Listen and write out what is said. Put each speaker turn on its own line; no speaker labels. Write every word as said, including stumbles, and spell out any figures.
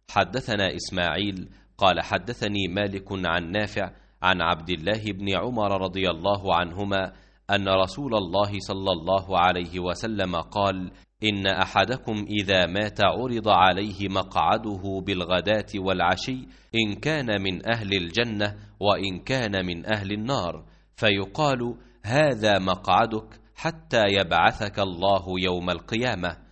حدثنا إسماعيل قال حدثني مالك عن نافع عن عبد الله بن عمر رضي الله عنهما أن رسول الله صلى الله عليه وسلم قال: إن أحدكم إذا مات عرض عليه مقعده بالغداة والعشي، إن كان من أهل الجنة وإن كان من أهل النار، فيقال: هذا مقعدك حتى يبعثك الله يوم القيامة.